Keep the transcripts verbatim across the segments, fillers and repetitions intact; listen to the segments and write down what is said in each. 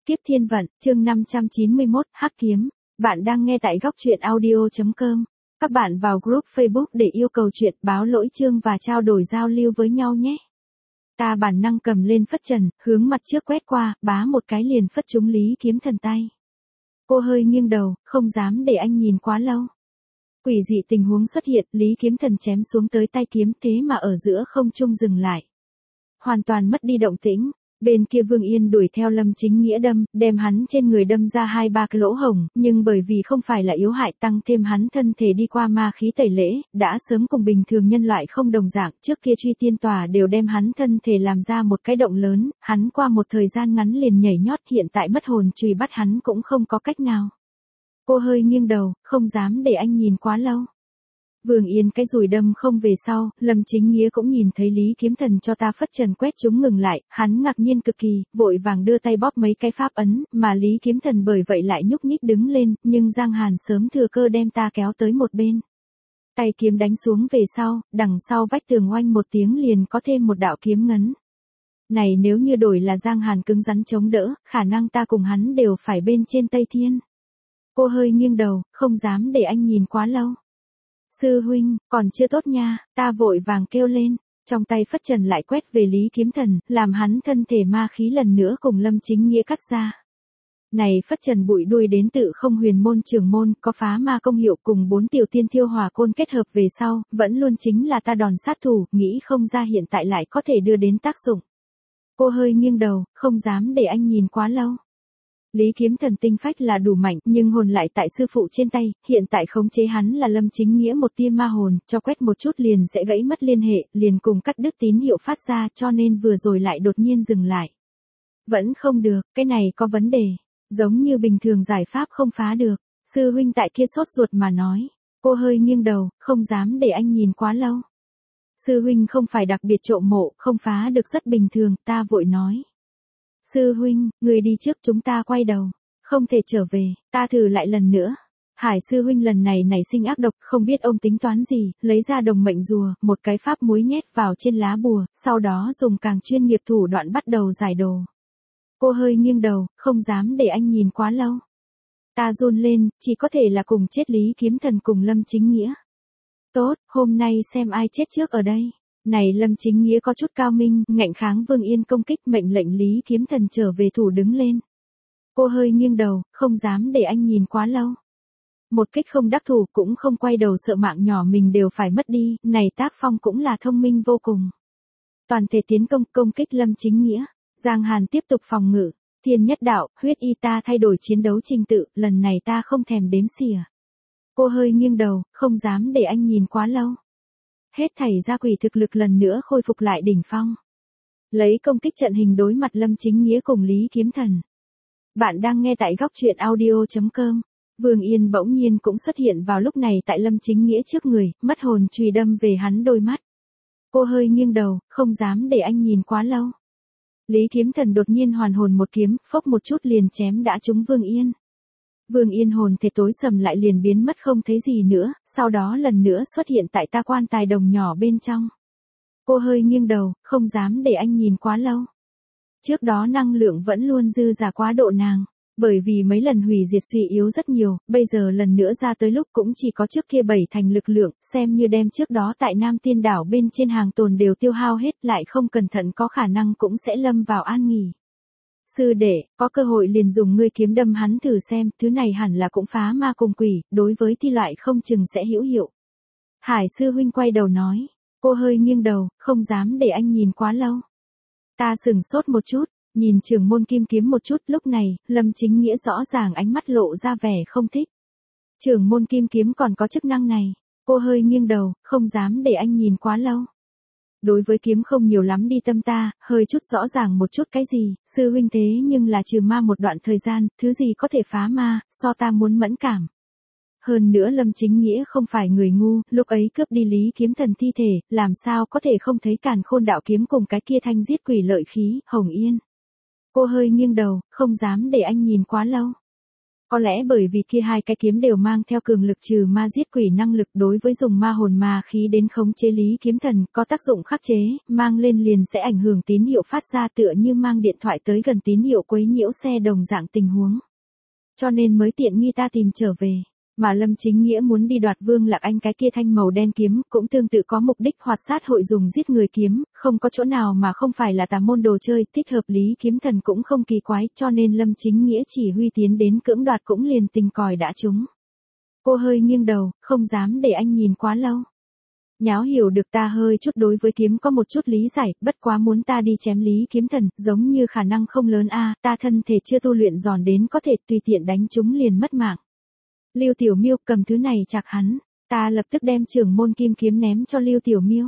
Kiếp thiên vận, chương năm trăm chín mươi mốt, Hắc kiếm. Bạn đang nghe tại góc truyện audio chấm com. Các bạn vào group Facebook để yêu cầu chuyện, báo lỗi chương và trao đổi giao lưu với nhau nhé. Ta bản năng cầm lên phất trần, hướng mặt trước quét qua, bá một cái liền phất trúng Lý Kiếm Thần tay. Cô hơi nghiêng đầu, không dám để anh nhìn quá lâu. Quỷ dị tình huống xuất hiện, Lý Kiếm Thần chém xuống tới tay kiếm, thế mà ở giữa không trung dừng lại. Hoàn toàn mất đi động tĩnh. Bên kia Vương Yên đuổi theo Lâm Chính Nghĩa đâm, đem hắn trên người đâm ra hai ba cái lỗ hổng, nhưng bởi vì không phải là yếu hại, tăng thêm hắn thân thể đi qua ma khí tẩy lễ, đã sớm cùng bình thường nhân loại không đồng dạng, trước kia truy tiên tòa đều đem hắn thân thể làm ra một cái động lớn, hắn qua một thời gian ngắn liền nhảy nhót, hiện tại mất hồn truy bắt hắn cũng không có cách nào. Cô hơi nghiêng đầu, không dám để anh nhìn quá lâu. Vương Yên cái rùi đâm không về sau, Lâm Chính Nghĩa cũng nhìn thấy Lý Kiếm Thần cho ta phất trần quét chúng ngừng lại, hắn ngạc nhiên cực kỳ, vội vàng đưa tay bóp mấy cái pháp ấn, mà Lý Kiếm Thần bởi vậy lại nhúc nhích đứng lên, nhưng Giang Hàn sớm thừa cơ đem ta kéo tới một bên. Tay kiếm đánh xuống về sau, đằng sau vách tường oanh một tiếng liền có thêm một đạo kiếm ngấn. Này nếu như đổi là Giang Hàn cứng rắn chống đỡ, khả năng ta cùng hắn đều phải bên trên Tây Thiên. Cô hơi nghiêng đầu, không dám để anh nhìn quá lâu. Sư huynh, còn chưa tốt nha, ta vội vàng kêu lên, trong tay phất trần lại quét về Lý Kiếm Thần, làm hắn thân thể ma khí lần nữa cùng Lâm Chính Nghĩa cắt ra. Này phất trần bụi đuôi đến tự không huyền môn trưởng môn, có phá ma công hiệu cùng bốn tiểu tiên thiêu hỏa côn kết hợp về sau, vẫn luôn chính là ta đòn sát thủ, nghĩ không ra hiện tại lại có thể đưa đến tác dụng. Cô hơi nghiêng đầu, không dám để anh nhìn quá lâu. Lý Kiếm Thần tinh phách là đủ mạnh, nhưng hồn lại tại sư phụ trên tay, hiện tại khống chế hắn là Lâm Chính Nghĩa một tia ma hồn, cho quét một chút liền sẽ gãy mất liên hệ, liền cùng cắt đứt tín hiệu phát ra, cho nên vừa rồi lại đột nhiên dừng lại. Vẫn không được, cái này có vấn đề, giống như bình thường giải pháp không phá được, sư huynh tại kia sốt ruột mà nói. Cô hơi nghiêng đầu, không dám để anh nhìn quá lâu. Sư huynh không phải đặc biệt trộm mộ, không phá được rất bình thường, ta vội nói. Sư huynh, người đi trước chúng ta quay đầu. Không thể trở về, ta thử lại lần nữa. Hải sư huynh lần này nảy sinh ác độc, không biết ông tính toán gì, lấy ra đồng mệnh rùa, một cái pháp muối nhét vào trên lá bùa, sau đó dùng càng chuyên nghiệp thủ đoạn bắt đầu giải đồ. Cô hơi nghiêng đầu, không dám để anh nhìn quá lâu. Ta run lên, chỉ có thể là cùng chết Lý Kiếm Thần cùng Lâm Chính Nghĩa. Tốt, hôm nay xem ai chết trước ở đây. Này Lâm Chính Nghĩa có chút cao minh, ngạnh kháng Vương Yên công kích, mệnh lệnh Lý Kiếm Thần trở về thủ đứng lên. Cô hơi nghiêng đầu, không dám để anh nhìn quá lâu. Một kích không đắc thủ cũng không quay đầu sợ mạng nhỏ mình đều phải mất đi, này tác phong cũng là thông minh vô cùng. Toàn thể tiến công, công kích Lâm Chính Nghĩa. Giang Hàn tiếp tục phòng ngự, thiên nhất đạo, huyết y ta thay đổi chiến đấu trình tự, lần này ta không thèm đếm xỉa. Cô hơi nghiêng đầu, không dám để anh nhìn quá lâu. Hết thảy gia quỷ thực lực lần nữa khôi phục lại đỉnh phong. Lấy công kích trận hình đối mặt Lâm Chính Nghĩa cùng Lý Kiếm Thần. Bạn đang nghe tại góc truyện audio chấm com. Vương Yên bỗng nhiên cũng xuất hiện vào lúc này tại Lâm Chính Nghĩa trước người, mất hồn chùy đâm về hắn đôi mắt. Cô hơi nghiêng đầu, không dám để anh nhìn quá lâu. Lý Kiếm Thần đột nhiên hoàn hồn một kiếm, phốc một chút liền chém đã trúng Vương Yên. Vương Yên hồn thể tối sầm lại liền biến mất không thấy gì nữa, sau đó lần nữa xuất hiện tại ta quan tài đồng nhỏ bên trong. Cô hơi nghiêng đầu, không dám để anh nhìn quá lâu. Trước đó năng lượng vẫn luôn dư giả quá độ nàng, bởi vì mấy lần hủy diệt suy yếu rất nhiều, bây giờ lần nữa ra tới lúc cũng chỉ có trước kia bảy thành lực lượng, xem như đem trước đó tại Nam Tiên Đảo bên trên hàng tồn đều tiêu hao hết, lại không cẩn thận có khả năng cũng sẽ lâm vào an nghỉ. Sư đệ, có cơ hội liền dùng ngươi kiếm đâm hắn thử xem, thứ này hẳn là cũng phá ma cùng quỷ, đối với thi loại không chừng sẽ hữu hiệu. Hải sư huynh quay đầu nói, cô hơi nghiêng đầu, không dám để anh nhìn quá lâu. Ta sừng sốt một chút, nhìn trưởng môn kim kiếm một chút, lúc này, Lâm Chính Nghĩa rõ ràng ánh mắt lộ ra vẻ không thích. Trưởng môn kim kiếm còn có chức năng này, cô hơi nghiêng đầu, không dám để anh nhìn quá lâu. Đối với kiếm không nhiều lắm đi tâm ta, hơi chút rõ ràng một chút cái gì, sư huynh thế nhưng là trừ ma một đoạn thời gian, thứ gì có thể phá ma, so ta muốn mẫn cảm. Hơn nữa Lâm Chính Nghĩa không phải người ngu, lúc ấy cướp đi Lý Kiếm Thần thi thể, làm sao có thể không thấy càn khôn đạo kiếm cùng cái kia thanh giết quỷ lợi khí, Hồng Yên. Cô hơi nghiêng đầu, không dám để anh nhìn quá lâu. Có lẽ bởi vì kia hai cái kiếm đều mang theo cường lực trừ ma giết quỷ năng lực đối với dùng ma hồn ma khí đến khống chế lý kiếm thần có tác dụng khắc chế, mang lên liền sẽ ảnh hưởng tín hiệu phát ra tựa như mang điện thoại tới gần tín hiệu quấy nhiễu xe đồng dạng tình huống. Cho nên mới tiện nghi ta tìm trở về. Mà Lâm Chính Nghĩa muốn đi đoạt Vương Lạc Anh cái kia thanh màu đen kiếm, cũng tương tự có mục đích hoạt sát hội dùng giết người kiếm, không có chỗ nào mà không phải là tà môn đồ chơi, thích hợp lý kiếm thần cũng không kỳ quái, cho nên Lâm Chính Nghĩa chỉ huy tiến đến cưỡng đoạt cũng liền tình còi đã trúng. Cô hơi nghiêng đầu, không dám để anh nhìn quá lâu. Nháo hiểu được ta hơi chút đối với kiếm có một chút lý giải, bất quá muốn ta đi chém lý kiếm thần, giống như khả năng không lớn a, ta thân thể chưa tu luyện giòn đến có thể tùy tiện đánh chúng liền mất mạng. Lưu Tiểu Miêu cầm thứ này chạc hắn, ta lập tức đem trưởng môn kim kiếm ném cho Lưu Tiểu Miêu.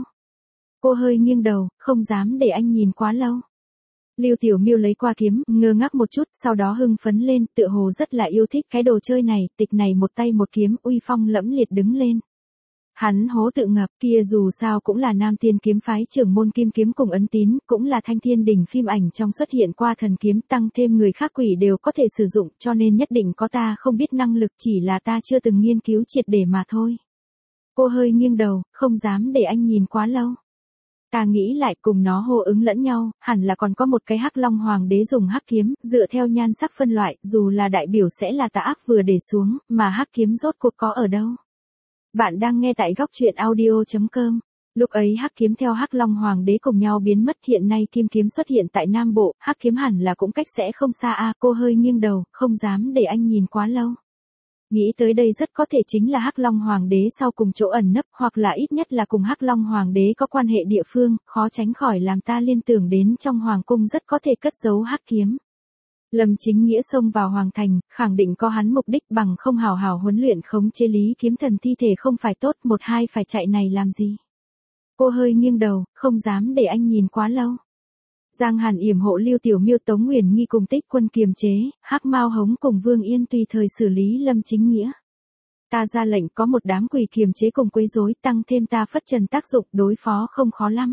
Cô hơi nghiêng đầu, không dám để anh nhìn quá lâu. Lưu Tiểu Miêu lấy qua kiếm, ngơ ngác một chút, sau đó hưng phấn lên, tựa hồ rất là yêu thích cái đồ chơi này, tịch này một tay một kiếm, uy phong lẫm liệt đứng lên. Hắn hố tự ngập, kia dù sao cũng là Nam Tiên kiếm phái trưởng môn kim kiếm cùng ấn tín, cũng là Thanh Thiên đỉnh phim ảnh trong xuất hiện qua thần kiếm, tăng thêm người khác quỷ đều có thể sử dụng, cho nên nhất định có ta không biết năng lực, chỉ là ta chưa từng nghiên cứu triệt để mà thôi. Cô hơi nghiêng đầu, không dám để anh nhìn quá lâu. Ta nghĩ lại cùng nó hô ứng lẫn nhau, hẳn là còn có một cái Hắc Long Hoàng đế dùng hắc kiếm, dựa theo nhan sắc phân loại, dù là đại biểu sẽ là tà ác vừa để xuống, mà hắc kiếm rốt cuộc có ở đâu. Bạn đang nghe tại góc truyện audio chấm com. Lúc ấy hắc kiếm theo Hắc Long Hoàng đế cùng nhau biến mất, hiện nay kim kiếm xuất hiện tại Nam Bộ, hắc kiếm hẳn là cũng cách sẽ không xa a. Cô hơi nghiêng đầu, không dám để anh nhìn quá lâu. Nghĩ tới đây rất có thể chính là Hắc Long Hoàng đế sau cùng chỗ ẩn nấp, hoặc là ít nhất là cùng Hắc Long Hoàng đế có quan hệ địa phương, khó tránh khỏi làm ta liên tưởng đến trong hoàng cung rất có thể cất giấu hắc kiếm. Lâm Chính Nghĩa xông vào hoàng thành, khẳng định có hắn mục đích, bằng không hào hào huấn luyện khống chế lý kiếm thần thi thể không phải tốt, một hai phải chạy này làm gì. Cô hơi nghiêng đầu, không dám để anh nhìn quá lâu. Giang Hàn yểm hộ Lưu Tiểu Miêu, Tống Nguyền Nghi cùng Tích Quân kiềm chế, Hắc Mao Hống cùng Vương Yên tùy thời xử lý Lâm Chính Nghĩa. Ta ra lệnh có một đám quỷ kiềm chế cùng quấy rối, tăng thêm ta phất trần tác dụng, đối phó không khó lắm.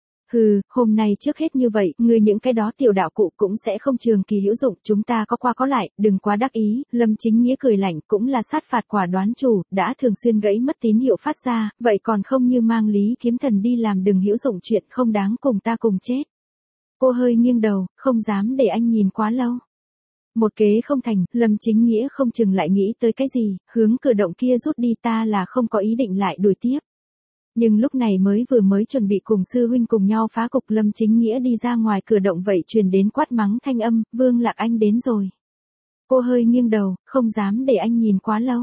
Hừ, hôm nay trước hết như vậy, người những cái đó tiểu đạo cụ cũng sẽ không trường kỳ hữu dụng, chúng ta có qua có lại, đừng quá đắc ý. Lâm Chính Nghĩa cười lạnh, cũng là sát phạt quả đoán chủ, đã thường xuyên gãy mất tín hiệu phát ra, vậy còn không như mang lý kiếm thần đi làm đừng hữu dụng chuyện không đáng cùng ta cùng chết. Cô hơi nghiêng đầu, không dám để anh nhìn quá lâu. Một kế không thành, Lâm Chính Nghĩa không chừng lại nghĩ tới cái gì, hướng cửa động kia rút đi, ta là không có ý định lại đuổi tiếp. Nhưng lúc này mới vừa mới chuẩn bị cùng sư huynh cùng nhau phá cục, Lâm Chính Nghĩa đi ra ngoài cửa động vậy truyền đến quát mắng thanh âm, Vương Lạc Anh đến rồi. Cô hơi nghiêng đầu, không dám để anh nhìn quá lâu.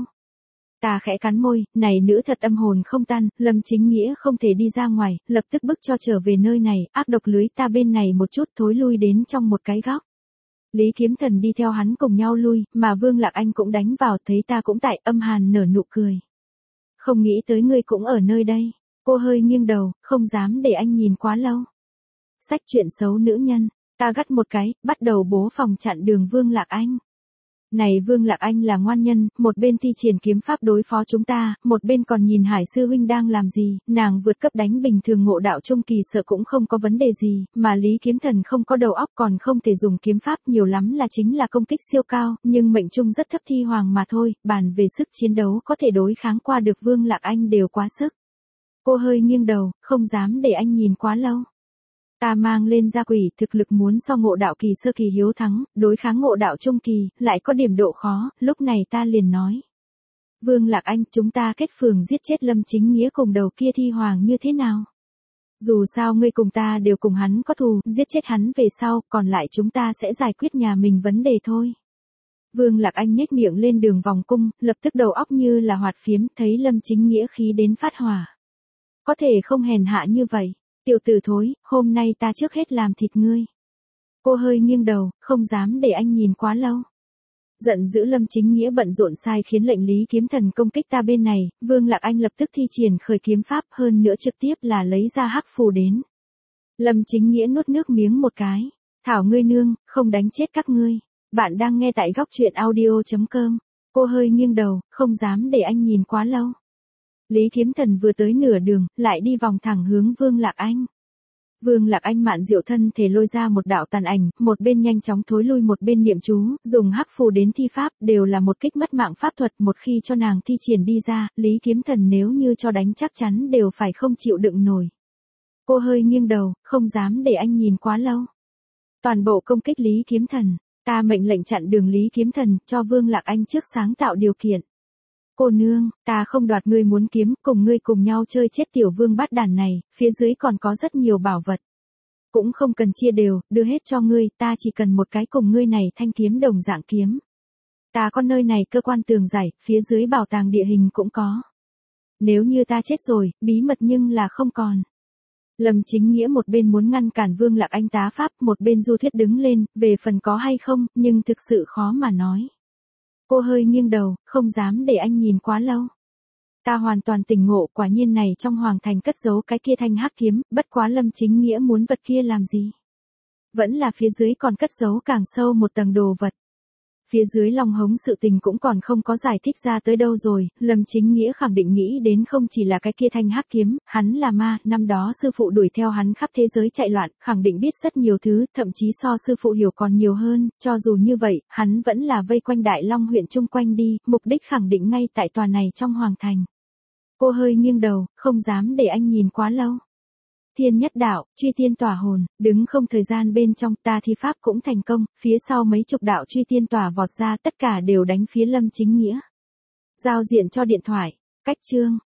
Ta khẽ cắn môi, này nữ thật âm hồn không tan, Lâm Chính Nghĩa không thể đi ra ngoài, lập tức bức cho trở về nơi này, áp độc lưới ta bên này một chút, thối lui đến trong một cái góc. Lý Kiếm Thần đi theo hắn cùng nhau lui, mà Vương Lạc Anh cũng đánh vào, thấy ta cũng tại, âm hàn nở nụ cười. Không nghĩ tới ngươi cũng ở nơi đây. Cô hơi nghiêng đầu, không dám để anh nhìn quá lâu. Sách chuyện xấu nữ nhân, ta gắt một cái, bắt đầu bố phòng chặn đường Vương Lạc Anh. Này Vương Lạc Anh là ngoan nhân, một bên thi triển kiếm pháp đối phó chúng ta, một bên còn nhìn Hải sư huynh đang làm gì, nàng vượt cấp đánh bình thường ngộ đạo trung kỳ sợ cũng không có vấn đề gì, mà Lý Kiếm Thần không có đầu óc còn không thể dùng kiếm pháp, nhiều lắm là chính là công kích siêu cao, nhưng mệnh trung rất thấp thi hoàng mà thôi, bàn về sức chiến đấu có thể đối kháng qua được Vương Lạc Anh đều quá sức. Cô hơi nghiêng đầu, không dám để anh nhìn quá lâu. Ta mang lên gia quỷ, thực lực muốn so ngộ đạo kỳ sơ kỳ hiếu thắng, đối kháng ngộ đạo trung kỳ, lại có điểm độ khó, lúc này ta liền nói. Vương Lạc Anh, chúng ta kết phường giết chết Lâm Chính Nghĩa cùng đầu kia thi hoàng như thế nào? Dù sao ngươi cùng ta đều cùng hắn có thù, giết chết hắn về sau, còn lại chúng ta sẽ giải quyết nhà mình vấn đề thôi. Vương Lạc Anh nhếch miệng lên đường vòng cung, lập tức đầu óc như là hoạt phiếm, thấy Lâm Chính Nghĩa khí đến phát hỏa. Có thể không hèn hạ như vậy. Tiểu tử thối, hôm nay ta trước hết làm thịt ngươi. Cô hơi nghiêng đầu, không dám để anh nhìn quá lâu. Giận dữ Lâm Chính Nghĩa bận rộn sai khiến lệnh Lý Kiếm Thần công kích ta bên này, Vương Lạc Anh lập tức thi triển khởi kiếm pháp, hơn nữa trực tiếp là lấy ra hắc phù đến. Lâm Chính Nghĩa nuốt nước miếng một cái. Thảo ngươi nương, không đánh chết các ngươi. Bạn đang nghe tại góc truyện audio chấm com. Cô hơi nghiêng đầu, không dám để anh nhìn quá lâu. Lý Kiếm Thần vừa tới nửa đường, lại đi vòng thẳng hướng Vương Lạc Anh. Vương Lạc Anh mạn diệu thân thể lôi ra một đạo tàn ảnh, một bên nhanh chóng thối lui một bên niệm chú, dùng hắc phù đến thi pháp, đều là một kích mất mạng pháp thuật, một khi cho nàng thi triển đi ra, Lý Kiếm Thần nếu như cho đánh chắc chắn đều phải không chịu đựng nổi. Cô hơi nghiêng đầu, không dám để anh nhìn quá lâu. Toàn bộ công kích Lý Kiếm Thần, ta mệnh lệnh chặn đường Lý Kiếm Thần, cho Vương Lạc Anh trước sáng tạo điều kiện. Cô nương, ta không đoạt ngươi muốn kiếm, cùng ngươi cùng nhau chơi chết tiểu vương bát đàn này, phía dưới còn có rất nhiều bảo vật. Cũng không cần chia đều, đưa hết cho ngươi, ta chỉ cần một cái cùng ngươi này thanh kiếm đồng dạng kiếm. Ta có nơi này cơ quan tường giải, phía dưới bảo tàng địa hình cũng có. Nếu như ta chết rồi, bí mật nhưng là không còn. Lâm Chính Nghĩa một bên muốn ngăn cản Vương Lạc Anh tá pháp, một bên du thuyết đứng lên, về phần có hay không, nhưng thực sự khó mà nói. Cô hơi nghiêng đầu, không dám để anh nhìn quá lâu. Ta hoàn toàn tỉnh ngộ, quả nhiên này trong hoàng thành cất giấu cái kia thanh hắc kiếm, bất quá Lâm Chính Nghĩa muốn vật kia làm gì? Vẫn là phía dưới còn cất giấu càng sâu một tầng đồ vật. Phía dưới Long Hống sự tình cũng còn không có giải thích ra tới đâu rồi, Lâm Chính Nghĩa khẳng định nghĩ đến không chỉ là cái kia thanh hắc kiếm, hắn là ma, năm đó sư phụ đuổi theo hắn khắp thế giới chạy loạn, khẳng định biết rất nhiều thứ, thậm chí so sư phụ hiểu còn nhiều hơn, cho dù như vậy, hắn vẫn là vây quanh Đại Long huyện chung quanh đi, mục đích khẳng định ngay tại tòa này trong hoàng thành. Cô hơi nghiêng đầu, không dám để anh nhìn quá lâu. Thiên nhất đạo, truy tiên tỏa hồn, đứng không thời gian bên trong, ta thi pháp cũng thành công, phía sau mấy chục đạo truy tiên tỏa vọt ra, tất cả đều đánh phía Lâm Chính Nghĩa. Giao diện cho điện thoại, cách chương.